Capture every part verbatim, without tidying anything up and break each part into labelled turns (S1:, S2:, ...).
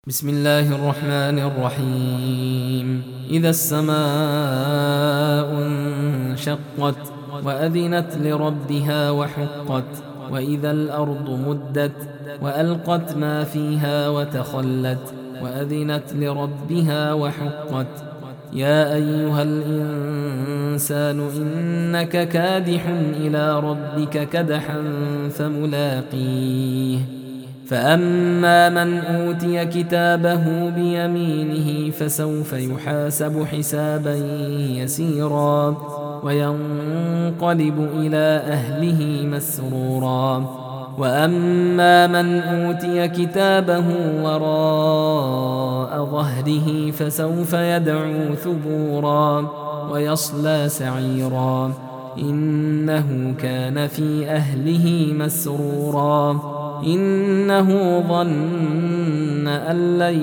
S1: بسم الله الرحمن الرحيم. إذا السماء انشقت وأذنت لربها وحقت وإذا الأرض مدت وألقت ما فيها وتخلت وأذنت لربها وحقت. يا أيها الإنسان إنك كادح إلى ربك كدحا فملاقيه. فأما من أوتي كتابه بيمينه فسوف يحاسب حسابا يسيرا وينقلب إلى أهله مسرورا. وأما من أوتي كتابه وراء ظهره فسوف يدعو ثبورا ويصلى سعيرا إنه كان في أهله مسرورا إنه ظن أن لن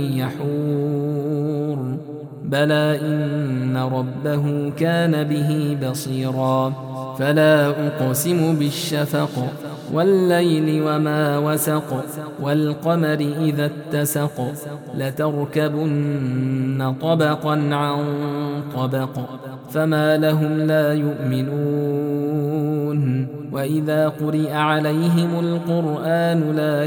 S1: يحور بلى إن ربه كان به بصيرا. فلا أقسم بالشفق والليل وما وسق والقمر إذا اتسق لتركبن طبقا عن طبق فما لهم لا يؤمنون. وإذا قرئ عليهم القرآن لا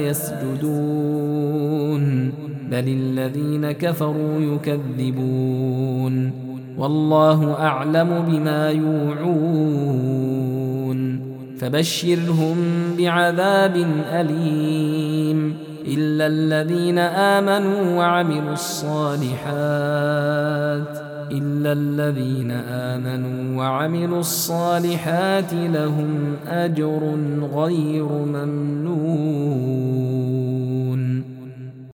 S1: يسجدون بل الذين كفروا يكذبون والله أعلم بما يوعون. فبشرهم بعذاب أليم إلا الذين آمنوا وعملوا الصالحات إلا الذين آمنوا وعملوا الصالحات لهم أجر غير ممنون.